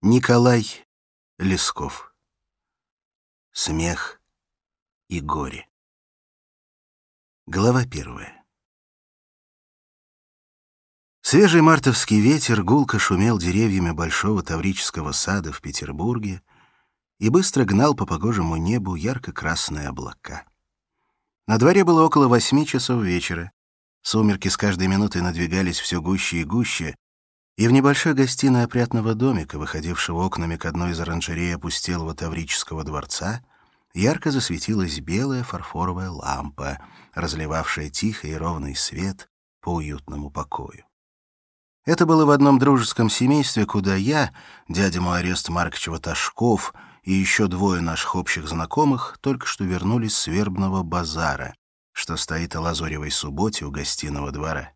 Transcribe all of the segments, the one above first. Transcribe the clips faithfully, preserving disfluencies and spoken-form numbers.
Николай Лесков. Смех и горе. Глава первая. Свежий мартовский ветер гулко шумел деревьями большого таврического сада в Петербурге и быстро гнал по погожему небу ярко-красные облака. На дворе было около восьми часов вечера. Сумерки с каждой минутой надвигались все гуще и гуще, и в небольшой гостиной опрятного домика, выходившего окнами к одной из оранжерей опустелого таврического дворца, ярко засветилась белая фарфоровая лампа, разливавшая тихий и ровный свет по уютному покою. Это было в одном дружеском семействе, куда я, дядя мой Орест Маркович Ватажков и еще двое наших общих знакомых только что вернулись с вербного базара, что стоит о Лазоревой субботе у гостиного двора.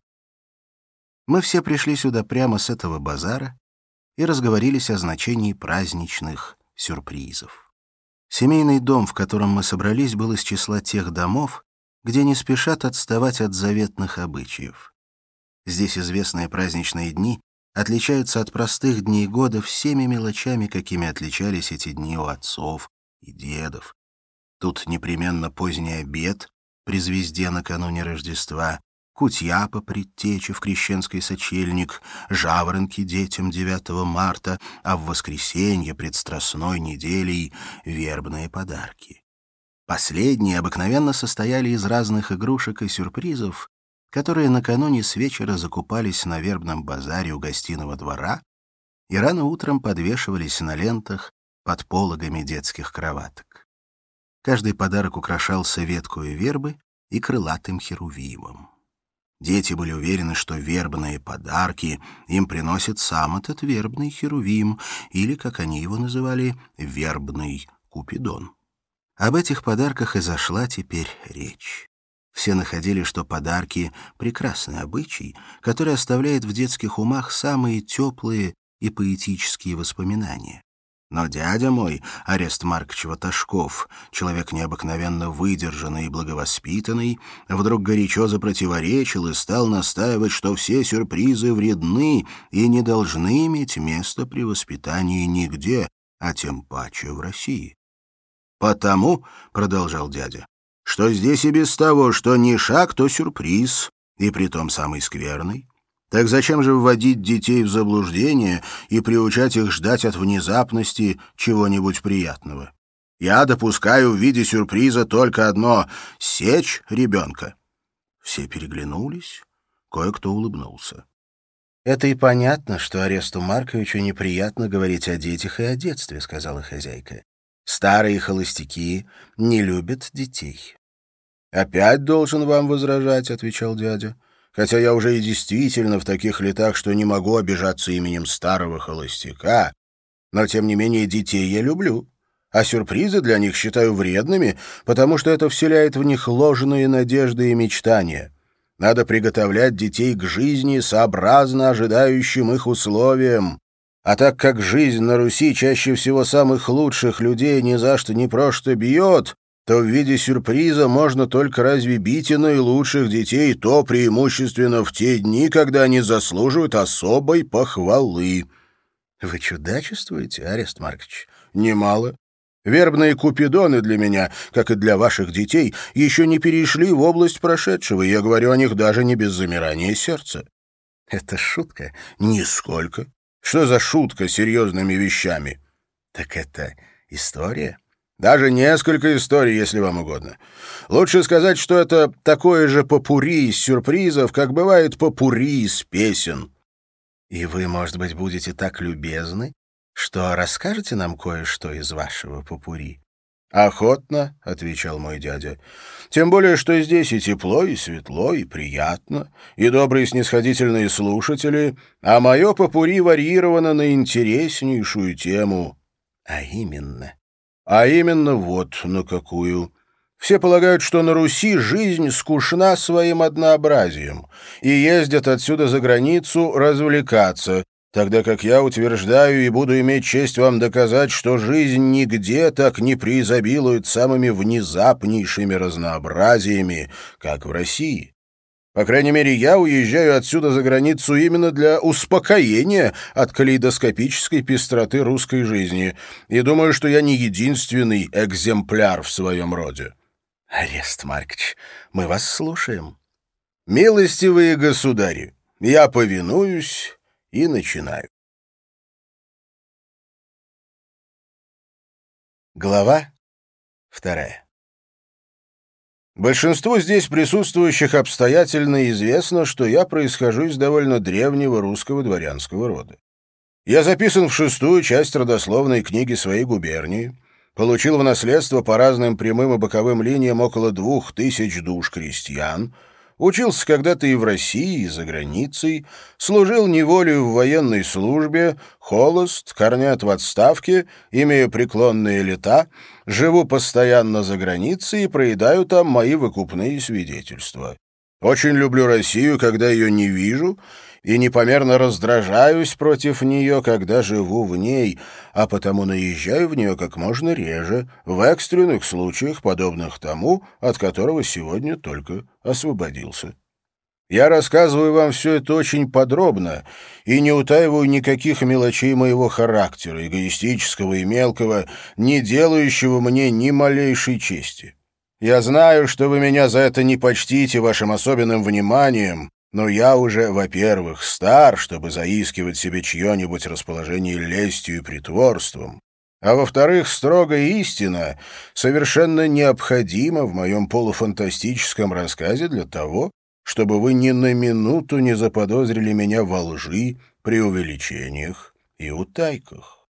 Мы все пришли сюда прямо с этого базара и разговорились о значении праздничных сюрпризов. Семейный дом, в котором мы собрались, был из числа тех домов, где не спешат отставать от заветных обычаев. Здесь известные праздничные дни отличаются от простых дней года всеми мелочами, какими отличались эти дни у отцов и дедов. Тут непременно поздний обед при звезде накануне Рождества, кутья по предтече в крещенский сочельник, жаворонки детям девятого марта, а в воскресенье пред Страстной неделей вербные подарки. Последние обыкновенно состояли из разных игрушек и сюрпризов, которые накануне с вечера закупались на вербном базаре у гостиного двора и рано утром подвешивались на лентах под пологами детских кроваток. Каждый подарок украшался веткою вербы и крылатым херувимом. Дети были уверены, что вербные подарки им приносит сам этот вербный херувим, или, как они его называли, вербный Купидон. Об этих подарках и зашла теперь речь. Все находили, что подарки — прекрасный обычай, который оставляет в детских умах самые теплые и поэтические воспоминания. Но дядя мой, Орест Маркович Ватажков, человек необыкновенно выдержанный и благовоспитанный, вдруг горячо запротиворечил и стал настаивать, что все сюрпризы вредны и не должны иметь места при воспитании нигде, а тем паче в России. «Потому, — продолжал дядя, — что здесь и без того, что ни шаг, то сюрприз, и притом самый скверный. Так зачем же вводить детей в заблуждение и приучать их ждать от внезапности чего-нибудь приятного? Я допускаю в виде сюрприза только одно — сечь ребенка». Все переглянулись, кое-кто улыбнулся. «Это и понятно, что Оресту Марковичу неприятно говорить о детях и о детстве», — сказала хозяйка. «Старые холостяки не любят детей». «Опять должен вам возражать», — отвечал дядя. «Хотя я уже и действительно в таких летах, что не могу обижаться именем старого холостяка, но, тем не менее, детей я люблю, а сюрпризы для них считаю вредными, потому что это вселяет в них ложные надежды и мечтания. Надо приготовлять детей к жизни сообразно ожидающим их условиям. А так как жизнь на Руси чаще всего самых лучших людей ни за что ни про что бьет, то в виде сюрприза можно только разве бить и наилучших детей, то преимущественно в те дни, когда они заслуживают особой похвалы». «Вы чудачествуете, Орест Маркович?» «Немало. Вербные купидоны для меня, как и для ваших детей, еще не перешли в область прошедшего, и я говорю о них даже не без замирания сердца». «Это шутка?» «Нисколько. Что за шутка с серьезными вещами?» «Так это история?» «Даже несколько историй, если вам угодно. Лучше сказать, что это такое же попурри из сюрпризов, как бывает попурри из песен». «И вы, может быть, будете так любезны, что расскажете нам кое-что из вашего попурри?» «Охотно», — отвечал мой дядя. «Тем более, что здесь и тепло, и светло, и приятно, и добрые снисходительные слушатели, а мое попурри варьировано на интереснейшую тему». «А именно?» «А именно вот на какую. Все полагают, что на Руси жизнь скучна своим однообразием, и ездят отсюда за границу развлекаться, тогда как я утверждаю и буду иметь честь вам доказать, что жизнь нигде так не преизобилует самыми внезапнейшими разнообразиями, как в России. По крайней мере, я уезжаю отсюда за границу именно для успокоения от калейдоскопической пестроты русской жизни, и думаю, что я не единственный экземпляр в своем роде. Арест Маркович, мы вас слушаем. Милостивые государи, я повинуюсь и начинаю. Глава вторая. Большинству здесь присутствующих обстоятельно известно, что я происхожу из довольно древнего русского дворянского рода. Я записан в шестую часть родословной книги своей губернии, получил в наследство по разным прямым и боковым линиям около двух тысяч душ крестьян, учился когда-то и в России, и за границей, служил неволею в военной службе, холост, корнят в отставке, имея преклонные лета, живу постоянно за границей и проедаю там мои выкупные свидетельства. Очень люблю Россию, когда ее не вижу, и непомерно раздражаюсь против нее, когда живу в ней, а потому наезжаю в нее как можно реже, в экстренных случаях, подобных тому, от которого сегодня только освободился. Я рассказываю вам все это очень подробно и не утаиваю никаких мелочей моего характера, эгоистического и мелкого, не делающего мне ни малейшей чести. Я знаю, что вы меня за это не почтите вашим особенным вниманием, но я уже, во-первых, стар, чтобы заискивать себе чье-нибудь расположение лестью и притворством, а во-вторых, строгая истина совершенно необходима в моем полуфантастическом рассказе для того, чтобы вы ни на минуту не заподозрили меня во лжи, преувеличениях и утайках.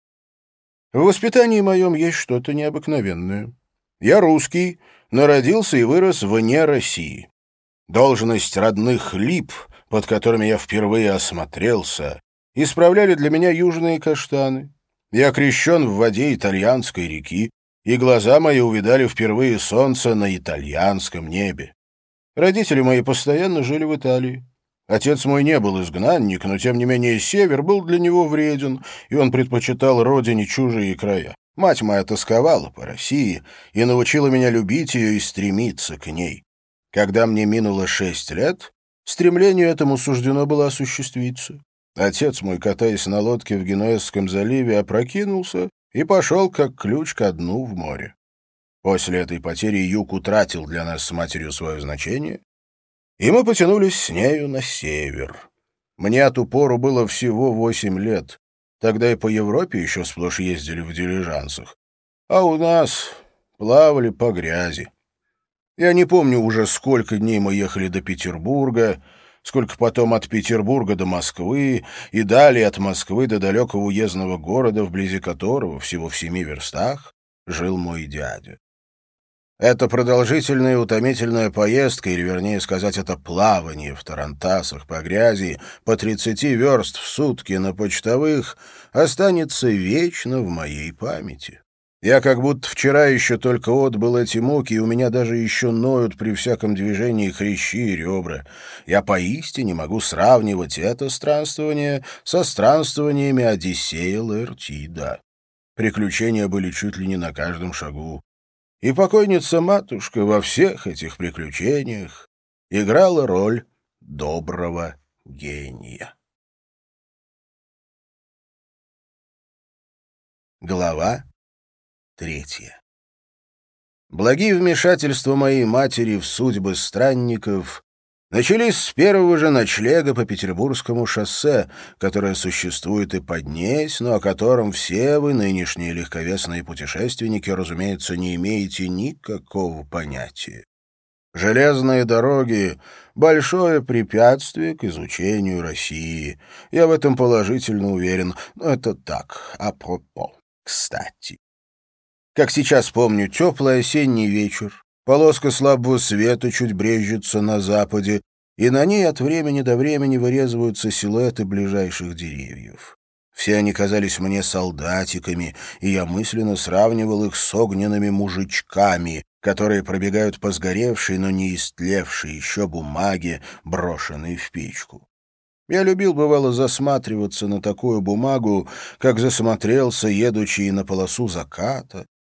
В воспитании моем есть что-то необыкновенное. Я русский, но родился и вырос вне России. Должность родных лип, под которыми я впервые осмотрелся, исправляли для меня южные каштаны. Я крещен в воде итальянской реки, и глаза мои увидали впервые солнце на итальянском небе. Родители мои постоянно жили в Италии. Отец мой не был изгнанник, но, тем не менее, север был для него вреден, и он предпочитал родине чужие края. Мать моя тосковала по России и научила меня любить ее и стремиться к ней. Когда мне минуло шесть лет, стремлению этому суждено было осуществиться. Отец мой, катаясь на лодке в Генуэзском заливе, опрокинулся и пошел, как ключ ко дну в море. После этой потери юг утратил для нас с матерью свое значение, и мы потянулись с нею на север. Мне от упору было всего восемь лет. Тогда и по Европе еще сплошь ездили в дилижансах, а у нас плавали по грязи. Я не помню уже, сколько дней мы ехали до Петербурга, сколько потом от Петербурга до Москвы и далее от Москвы до далекого уездного города, вблизи которого, всего в семи верстах, жил мой дядя. Эта продолжительная и утомительная поездка, или, вернее сказать, это плавание в тарантасах по грязи по тридцати верст в сутки на почтовых, останется вечно в моей памяти. Я как будто вчера еще только отбыл эти муки, и у меня даже еще ноют при всяком движении хрящи и ребра. Я поистине могу сравнивать это странствование со странствованиями Одиссея Лаэртида. Приключения были чуть ли не на каждом шагу. И покойница-матушка во всех этих приключениях играла роль доброго гения. Глава третья. Благие вмешательства моей матери в судьбы странников начались с первого же ночлега по Петербургскому шоссе, которое существует и поднесь, но о котором все вы, нынешние легковесные путешественники, разумеется, не имеете никакого понятия. Железные дороги — большое препятствие к изучению России. Я в этом положительно уверен, но это так, апропо, кстати. Как сейчас помню, теплый осенний вечер, полоска слабого света чуть брезжится на западе, и на ней от времени до времени вырезываются силуэты ближайших деревьев. Все они казались мне солдатиками, и я мысленно сравнивал их с огненными мужичками, которые пробегают по сгоревшей, но не истлевшей еще бумаге, брошенной в печку. Я любил, бывало, засматриваться на такую бумагу, как засмотрелся, едучи на полосу заката,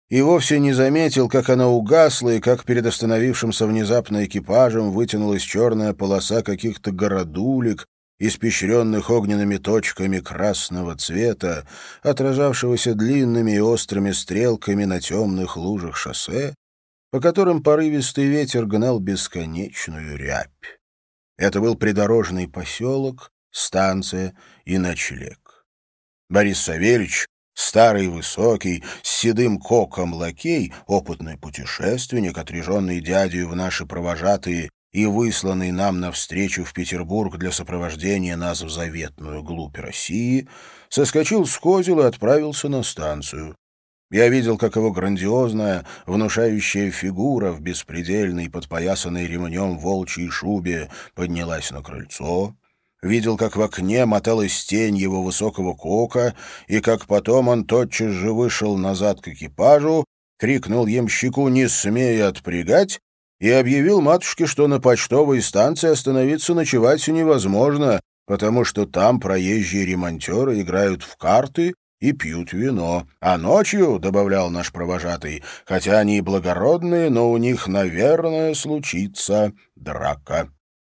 и вовсе не заметил, как она угасла и как перед остановившимся внезапно экипажем вытянулась черная полоса каких-то городулек, испещренных огненными точками красного цвета, отражавшегося длинными и острыми стрелками на темных лужах шоссе, по которым порывистый ветер гнал бесконечную рябь. Это был придорожный поселок, станция и ночлег. Борис Савельич, старый высокий, с седым коком лакей, опытный путешественник, отряженный дядею в наши провожатые и высланный нам навстречу в Петербург для сопровождения нас в заветную глубь России, соскочил с козел и отправился на станцию. Я видел, как его грандиозная, внушающая фигура в беспредельной, подпоясанной ремнем волчьей шубе поднялась на крыльцо, видел, как в окне моталась тень его высокого кока, и как потом он тотчас же вышел назад к экипажу, крикнул ямщику «не смей отпрягать» и объявил матушке, что на почтовой станции остановиться ночевать невозможно, потому что там проезжие ремонтеры играют в карты и пьют вино. А ночью, — добавлял наш провожатый, — хотя они и благородные, но у них, наверное, случится драка.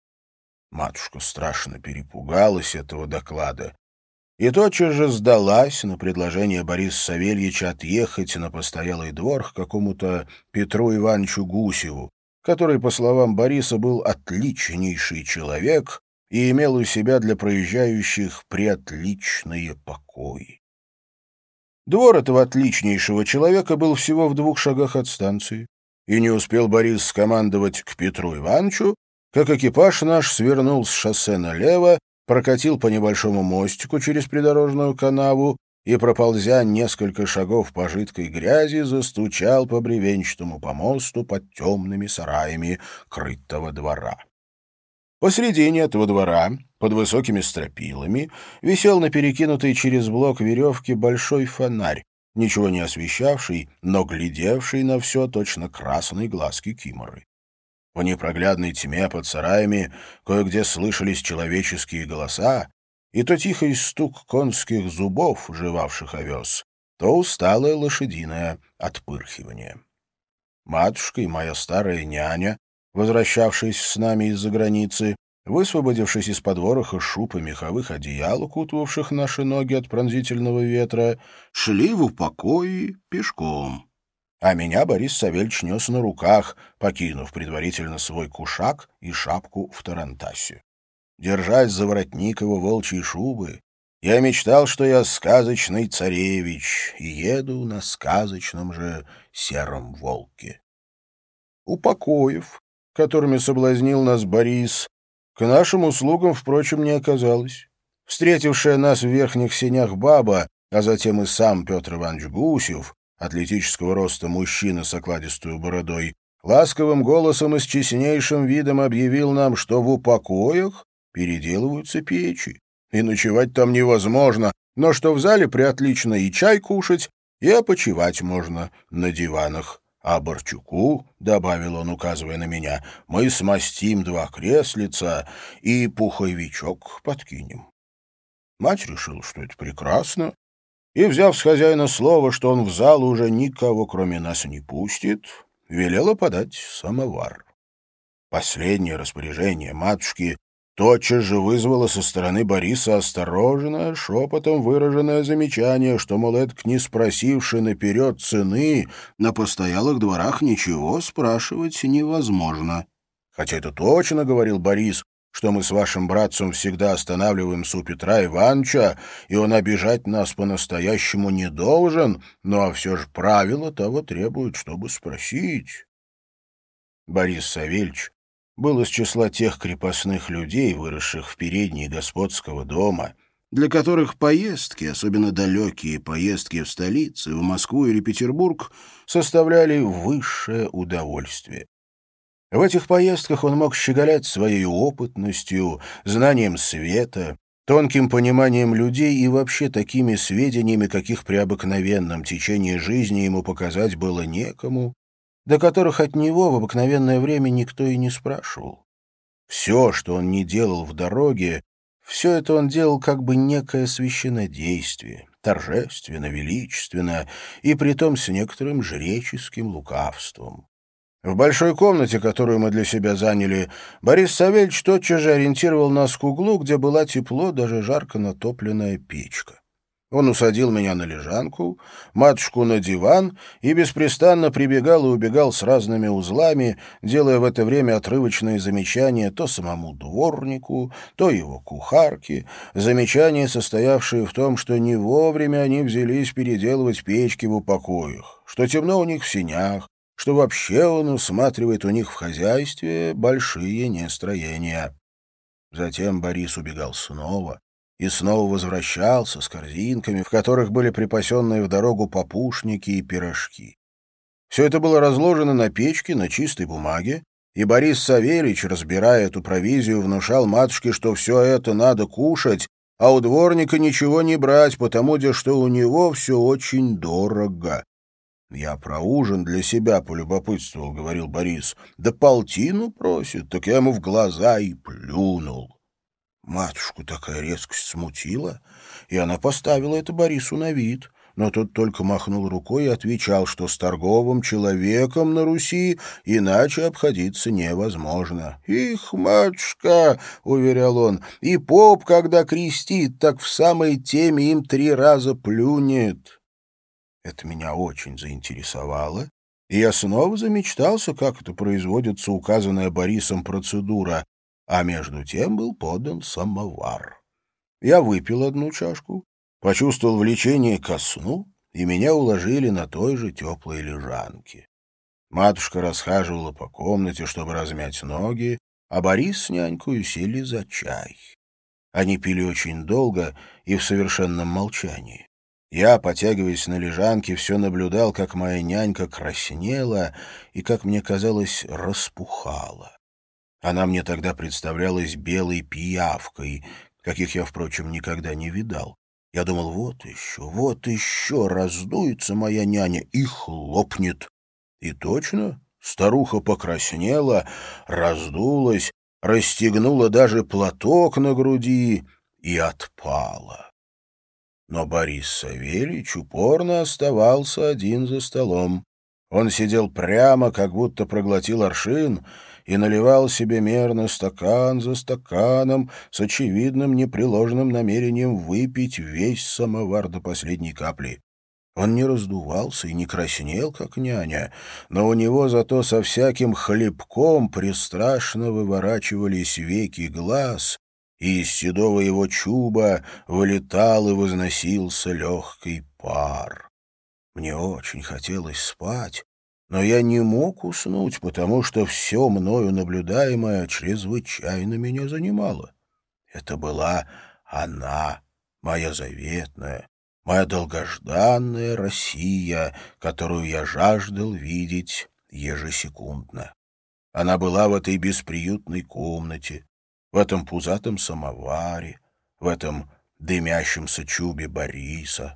Матушка страшно перепугалась этого доклада и тотчас же сдалась на предложение Бориса Савельича отъехать на постоялый двор к какому-то Петру Ивановичу Гусеву, который, по словам Бориса, был отличнейший человек и имел у себя для проезжающих преотличные покои. Двор этого отличнейшего человека был всего в двух шагах от станции, и не успел Борис скомандовать к Петру Ивановичу, как экипаж наш свернул с шоссе налево, прокатил по небольшому мостику через придорожную канаву и, проползя несколько шагов по жидкой грязи, застучал по бревенчатому помосту под темными сараями крытого двора. Посредине этого двора, под высокими стропилами, висел на перекинутой через блок веревки большой фонарь, ничего не освещавший, но глядевший на все точно красные глазки киморы. В непроглядной тьме под сараями кое-где слышались человеческие голоса, и то тихий стук конских зубов, жевавших овес, то усталое лошадиное отпырхивание. Матушка и моя старая няня, возвращавшись с нами из-за границы, высвободившись из-под вороха шуб и меховых одеял, укутывавших наши ноги от пронзительного ветра, шли в упокои пешком. А меня Борис Савельич нес на руках, покинув предварительно свой кушак и шапку в тарантасе. Держась за воротник его волчьей шубы, я мечтал, что я сказочный царевич и еду на сказочном же сером волке. Упокоев, которыми соблазнил нас Борис, к нашим услугам, впрочем, не оказалось. Встретившая нас в верхних сенях баба, а затем и сам Петр Иванович Гусев, атлетического роста мужчина с окладистую бородой, ласковым голосом и с честнейшим видом объявил нам, что в упокоях переделываются печи, и ночевать там невозможно, но что в зале приотлично и чай кушать, и опочивать можно на диванах. А Борчуку, — добавил он, указывая на меня, — мы смастим два креслица и пуховичок подкинем. Мать решила, что это прекрасно, и, взяв с хозяина слово, что он в зал уже никого, кроме нас, не пустит, велела подать самовар. Последнее распоряжение матушки тотчас же вызвало со стороны Бориса осторожное, шепотом выраженное замечание, что, мол, эдак не спросивши наперед цены, на постоялых дворах ничего спрашивать невозможно. Хотя это точно, — говорил Борис, — что мы с вашим братцем всегда останавливаемся у Петра Ивановича, и он обижать нас по-настоящему не должен, но все же правила того требуют, чтобы спросить. Борис Савельич был из числа тех крепостных людей, выросших в передней господского дома, для которых поездки, особенно далекие поездки в столицы, в Москву или Петербург, составляли высшее удовольствие. В этих поездках он мог щеголять своей опытностью, знанием света, тонким пониманием людей и вообще такими сведениями, каких при обыкновенном течении жизни ему показать было некому, до которых от него в обыкновенное время никто и не спрашивал. Все, что он не делал в дороге, все это он делал как бы некое священнодействие, торжественно, величественно, и притом с некоторым жреческим лукавством. В большой комнате, которую мы для себя заняли, Борис Савельич тотчас же ориентировал нас к углу, где была тепло, даже жарко натопленная печка. Он усадил меня на лежанку, матушку на диван и беспрестанно прибегал и убегал с разными узлами, делая в это время отрывочные замечания то самому дворнику, то его кухарке, замечания, состоявшие в том, что не вовремя они взялись переделывать печки в упокоях, что темно у них в сенях, что вообще он усматривает у них в хозяйстве большие нестроения. Затем Борис убегал снова и снова возвращался с корзинками, в которых были припасенные в дорогу попушники и пирожки. Все это было разложено на печке на чистой бумаге, и Борис Савельич, разбирая эту провизию, внушал матушке, что все это надо кушать, а у дворника ничего не брать, потому что у него все очень дорого. «Я про ужин для себя полюбопытствовал», — говорил Борис. «Да полтину просит, так я ему в глаза и плюнул». Матушку такая резкость смутила, и она поставила это Борису на вид, но тот только махнул рукой и отвечал, что с торговым человеком на Руси иначе обходиться невозможно. «Их, матушка!» — уверял он, — «и поп, когда крестит, так в самой теме им три раза плюнет». Это меня очень заинтересовало, и я снова замечтался, как это производится указанная Борисом процедура, а между тем был подан самовар. Я выпил одну чашку, почувствовал влечение ко сну, и меня уложили на той же теплой лежанке. Матушка расхаживала по комнате, чтобы размять ноги, а Борис с нянькою сели за чай. Они пили очень долго и в совершенном молчании. Я, потягиваясь на лежанке, все наблюдал, как моя нянька краснела и, как мне казалось, распухала. Она мне тогда представлялась белой пиявкой, каких я, впрочем, никогда не видал. Я думал, вот еще, вот еще раздуется моя няня и хлопнет. И точно, старуха покраснела, раздулась, расстегнула даже платок на груди и отпала. Но Борис Савельич упорно оставался один за столом. Он сидел прямо, как будто проглотил аршин, и наливал себе мерно стакан за стаканом с очевидным непреложным намерением выпить весь самовар до последней капли. Он не раздувался и не краснел, как няня, но у него зато со всяким хлебком пристрашно выворачивались веки глаз, и из седого его чуба вылетал и возносился легкий пар. Мне очень хотелось спать, но я не мог уснуть, потому что все мною наблюдаемое чрезвычайно меня занимало. Это была она, моя заветная, моя долгожданная Россия, которую я жаждал видеть ежесекундно. Она была в этой бесприютной комнате, в этом пузатом самоваре, в этом дымящемся чубе Бориса.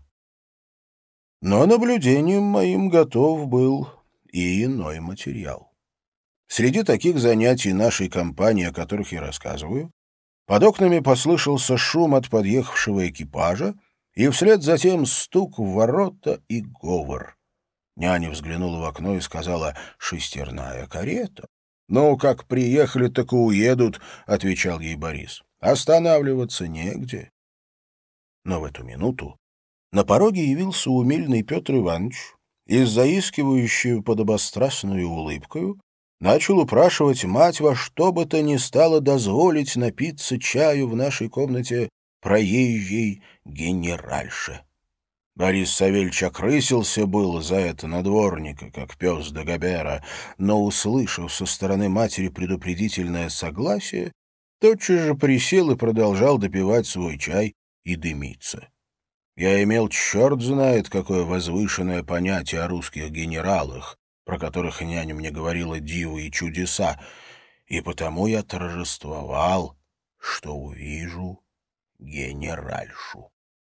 Но наблюдением моим готов был и иной материал. Среди таких занятий нашей компании, о которых я рассказываю, под окнами послышался шум от подъехавшего экипажа, и вслед за тем стук в ворота и говор. Няня взглянула в окно и сказала: «Шестерная карета». «Ну, как приехали, так и уедут», — отвечал ей Борис. «Останавливаться негде». Но в эту минуту на пороге явился умильный Петр Иванович и с заискивающей подобострастную улыбкою начал упрашивать мать во что бы то ни стало дозволить напиться чаю в нашей комнате проезжей генеральше. Борис Савельич окрысился было за это на дворника, как пес Дагобера, но, услышав со стороны матери предупредительное согласие, тотчас же присел и продолжал допивать свой чай и дымиться. Я имел черт знает какое возвышенное понятие о русских генералах, про которых няня мне говорила дивы и чудеса, и потому я торжествовал, что увижу генеральшу.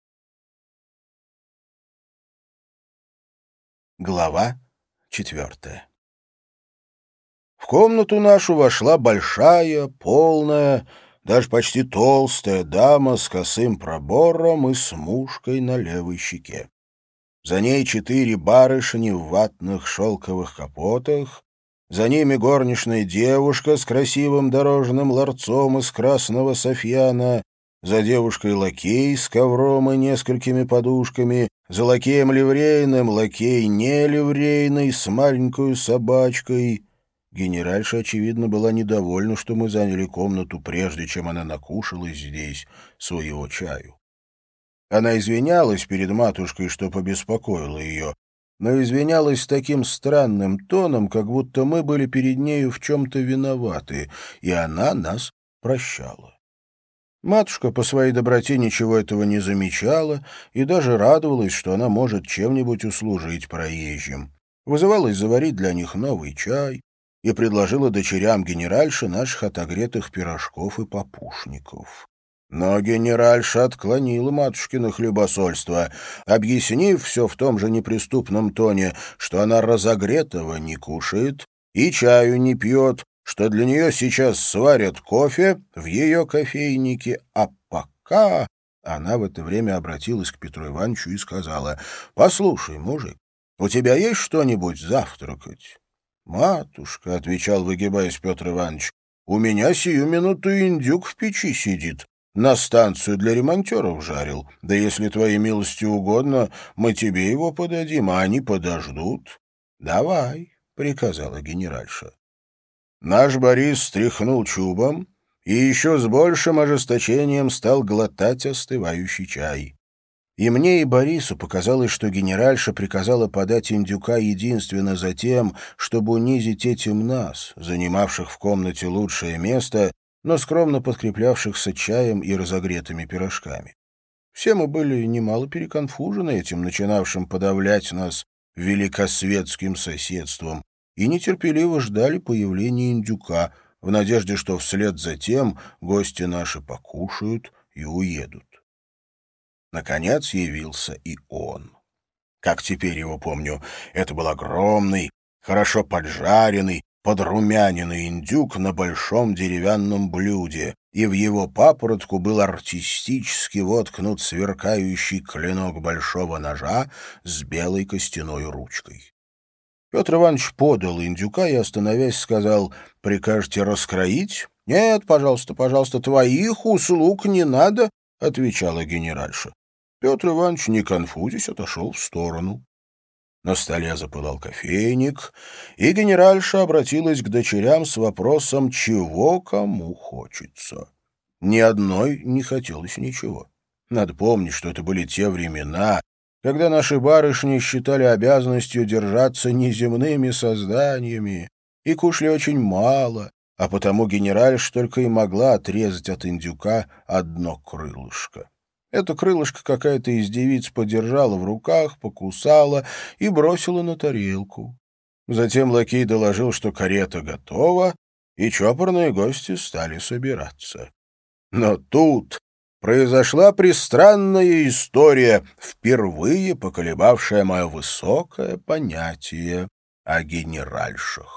Глава четвертая. В комнату нашу вошла большая, полная, даже почти толстая дама с косым пробором и с мушкой на левой щеке. За ней четыре барышни в ватных шелковых капотах, за ними горничная девушка с красивым дорожным ларцом из красного софьяна, за девушкой лакей с ковром и несколькими подушками, за лакеем ливрейным лакей не ливрейный с маленькой собачкой. Генеральша, очевидно, была недовольна, что мы заняли комнату, прежде чем она накушалась здесь своего чаю. Она извинялась перед матушкой, что побеспокоила ее, но извинялась таким странным тоном, как будто мы были перед нею в чем-то виноваты, и она нас прощала. Матушка по своей доброте ничего этого не замечала и даже радовалась, что она может чем-нибудь услужить проезжим. Вызывалась заварить для них новый чай и предложила дочерям генеральши наших отогретых пирожков и папушников. Но генеральша отклонила матушкино хлебосольство, объяснив все в том же неприступном тоне, что она разогретого не кушает и чаю не пьет, что для нее сейчас сварят кофе в ее кофейнике, а пока... Она в это время обратилась к Петру Ивановичу и сказала: «Послушай, мужик, у тебя есть что-нибудь завтракать?» «Матушка», — отвечал, выгибаясь Петр Иванович, — «у меня сию минуту индюк в печи сидит. На станцию для ремонтеров жарил. Да если твоей милости угодно, мы тебе его подадим, а они подождут». «Давай», — приказала генеральша. Наш Борис стряхнул чубом и еще с большим ожесточением стал глотать остывающий чай. И мне, и Борису показалось, что генеральша приказала подать индюка единственно за тем, чтобы унизить этим нас, занимавших в комнате лучшее место, но скромно подкреплявшихся чаем и разогретыми пирожками. Все мы были немало переконфужены этим начинавшим подавлять нас великосветским соседством и нетерпеливо ждали появления индюка в надежде, что вслед за тем гости наши покушают и уедут. Наконец явился и он. Как теперь его помню, это был огромный, хорошо поджаренный, подрумяненный индюк на большом деревянном блюде, и в его папоротку был артистически воткнут сверкающий клинок большого ножа с белой костяной ручкой. Петр Иванович подал индюка и, остановясь, сказал: «Прикажете раскроить?» «Нет, пожалуйста, пожалуйста, твоих услуг не надо», — отвечала генеральша. Петр Иванович, не конфузясь, отошел в сторону. На столе запылал кофейник, и генеральша обратилась к дочерям с вопросом, чего кому хочется. Ни одной не хотелось ничего. Надо помнить, что это были те времена, когда наши барышни считали обязанностью держаться неземными созданиями и кушали очень мало, а потому генеральша только и могла отрезать от индюка одно крылышко. Это крылышко какая-то из девиц подержала в руках, покусала и бросила на тарелку. Затем лакей доложил, что карета готова, и чопорные гости стали собираться. Но тут произошла пристранная история, впервые поколебавшая мое высокое понятие о генеральшах.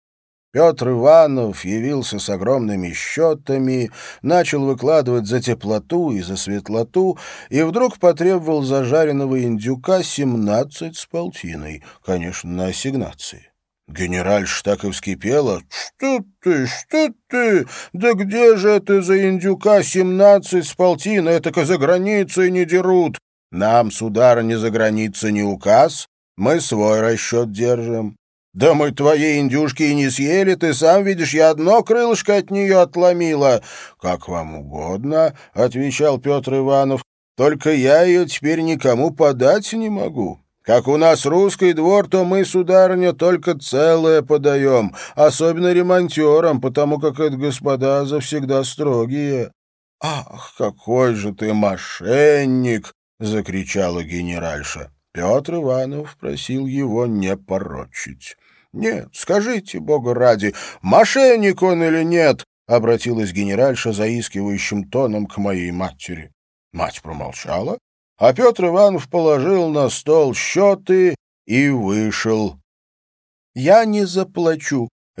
Петр Иванов явился с огромными счетами, начал выкладывать за теплоту и за светлоту, и вдруг потребовал зажаренного индюка семнадцать с полтиной, конечно, на ассигнации. Генеральша так и вскипела. «Что ты, что ты? Да где же это за индюка семнадцать с полтиной? Это-ка за границей не дерут. Нам, сударыня, за границей не указ, мы свой расчет держим». «Да мы твоей индюшки и не съели, ты сам видишь, я одно крылышко от нее отломила». «Как вам угодно», — отвечал Петр Иванов, — «только я ее теперь никому подать не могу. Как у нас русский двор, то мы, сударыня, только целое подаем, особенно ремонтерам, потому как это господа завсегда строгие». «Ах, какой же ты мошенник!» — закричала генеральша. Петр Иванов просил его не порочить. «Нет, скажите, бога ради, мошенник он или нет?» — обратилась генеральша заискивающим тоном к моей матери. Мать промолчала, а Петр Иванов положил на стол счеты и вышел. «Я не заплачу», —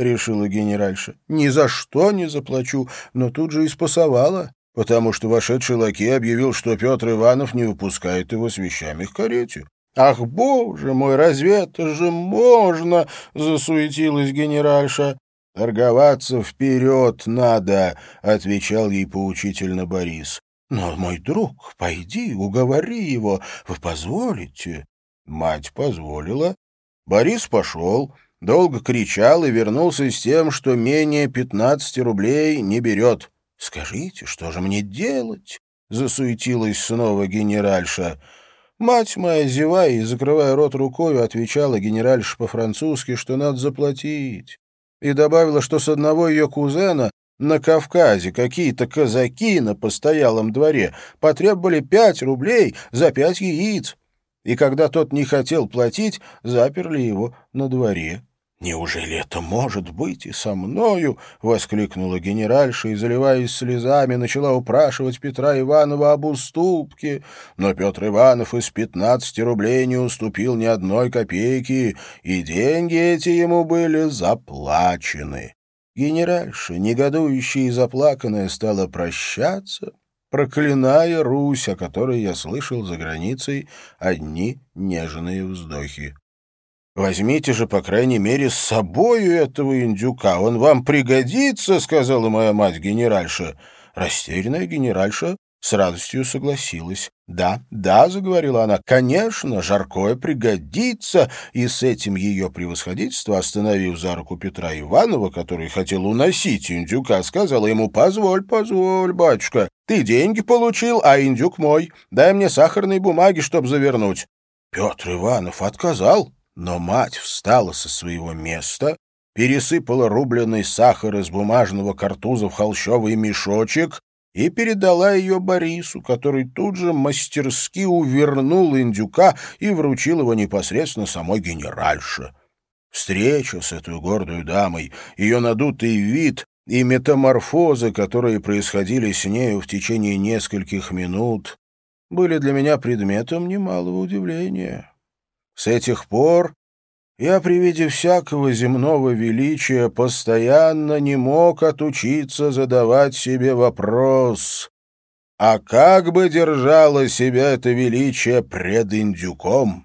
решила генеральша. «Ни за что не заплачу», но тут же и спасовала, потому что вошедший лакей объявил, что Петр Иванов не выпускает его с вещами к карете. «Ах, боже мой, разве это же можно?» — засуетилась генеральша. «Торговаться вперед надо», — отвечал ей поучительно Борис. «Но, мой друг, пойди, уговори его, вы позволите?» Мать позволила. Борис пошел, долго кричал и вернулся с тем, что менее пятнадцати рублей не берет. «Скажите, что же мне делать?» — засуетилась снова генеральша. Мать моя, зевая и закрывая рот рукой, отвечала генеральше по-французски, что надо заплатить, и добавила, что с одного ее кузена на Кавказе какие-то казаки на постоялом дворе потребовали пять рублей за пять яиц, и когда тот не хотел платить, заперли его на дворе. «Неужели это может быть и со мною?» — воскликнула генеральша и, заливаясь слезами, начала упрашивать Петра Иванова об уступке. Но Петр Иванов из пятнадцати рублей не уступил ни одной копейки, и деньги эти ему были заплачены. Генеральша, негодующая и заплаканная, стала прощаться, проклиная Русь, о которой я слышал за границей одни нежные вздохи. «Возьмите же, по крайней мере, с собою этого индюка, он вам пригодится», — сказала моя мать-генеральша. Растерянная генеральша с радостью согласилась. «Да, да», — заговорила она, — «конечно, жаркое пригодится», и с этим ее превосходительство, остановив за руку Петра Иванова, который хотел уносить индюка, сказала ему: «Позволь, позволь, батюшка, ты деньги получил, а индюк мой, дай мне сахарной бумаги, чтоб завернуть». Петр Иванов отказал. Но мать встала со своего места, пересыпала рубленый сахар из бумажного картуза в холщовый мешочек и передала ее Борису, который тут же мастерски увернул индюка и вручил его непосредственно самой генеральше. Встреча с этой гордой дамой, ее надутый вид и метаморфозы, которые происходили с нею в течение нескольких минут, были для меня предметом немалого удивления. С этих пор я при виде всякого земного величия постоянно не мог отучиться задавать себе вопрос: а как бы держало себя это величие пред индюком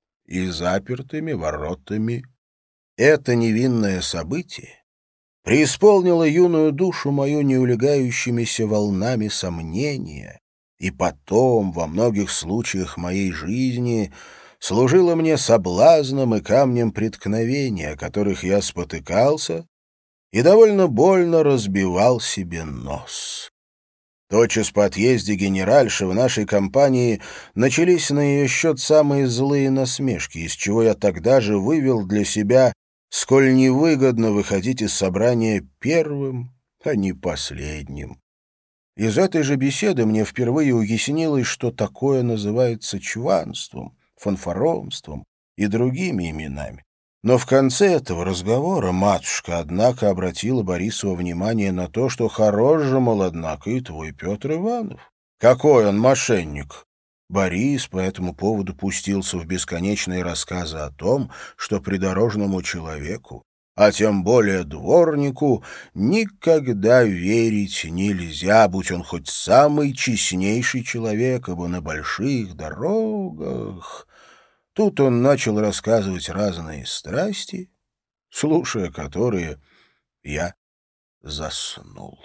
и запертыми воротами? Это невинное событие преисполнило юную душу мою неулегающимися волнами сомнения, и потом, во многих случаях моей жизни, служило мне соблазном и камнем преткновения, о которых я спотыкался и довольно больно разбивал себе нос. Тотчас по отъезде генеральши в нашей компании начались на ее счет самые злые насмешки, из чего я тогда же вывел для себя, сколь невыгодно выходить из собрания первым, а не последним. Из этой же беседы мне впервые уяснилось, что такое называется чванством, фанфаромством и другими именами. Но в конце этого разговора матушка, однако, обратила Борисово внимание на то, что хорош же, мол, однако, и твой Петр Иванов. Какой он мошенник! Борис по этому поводу пустился в бесконечные рассказы о том, что придорожному человеку, а тем более дворнику, никогда верить нельзя, будь он хоть самый честнейший человек, ибо на больших дорогах... Тут он начал рассказывать разные страсти, слушая которые я заснул.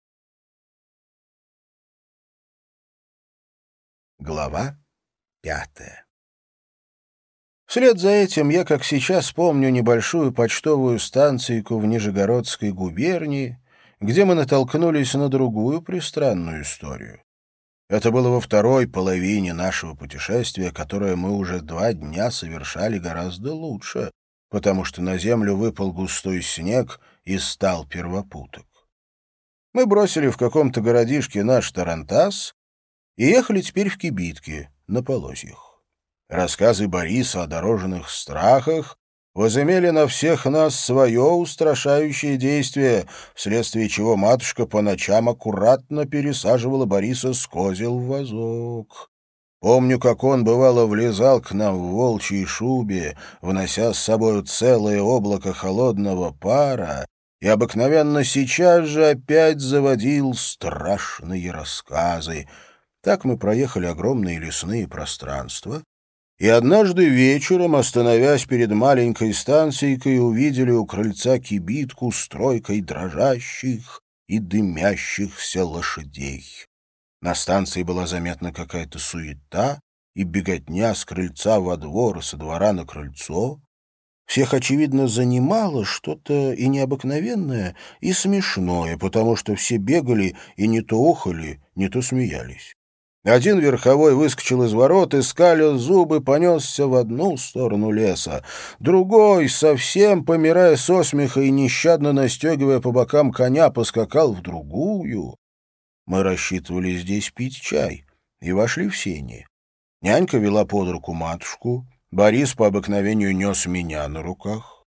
Глава пятая. Вслед за этим я, как сейчас помню, небольшую почтовую станцийку в Нижегородской губернии, где мы натолкнулись на другую пристранную историю. Это было во второй половине нашего путешествия, которое мы уже два дня совершали гораздо лучше, потому что на землю выпал густой снег и стал первопуток. Мы бросили в каком-то городишке наш тарантас и ехали теперь в кибитке на полозьях. Рассказы Бориса о дорожных страхах возымели на всех нас свое устрашающее действие, вследствие чего матушка по ночам аккуратно пересаживала Бориса с козел в вазок. Помню, как он, бывало, влезал к нам в волчьей шубе, внося с собою целое облако холодного пара, и обыкновенно сейчас же опять заводил страшные рассказы. Так мы проехали огромные лесные пространства, и однажды вечером, остановясь перед маленькой станцией, увидели у крыльца кибитку с тройкой дрожащих и дымящихся лошадей. На станции была заметна какая-то суета и беготня с крыльца во двор и со двора на крыльцо. Всех, очевидно, занимало что-то и необыкновенное, и смешное, потому что все бегали и не то охали, не то смеялись. Один верховой выскочил из ворот и, скаля зубы, понесся в одну сторону леса. Другой, совсем помирая со смеха и нещадно настегивая по бокам коня, поскакал в другую. Мы рассчитывали здесь пить чай и вошли в сени. Нянька вела под руку матушку, Борис по обыкновению нес меня на руках.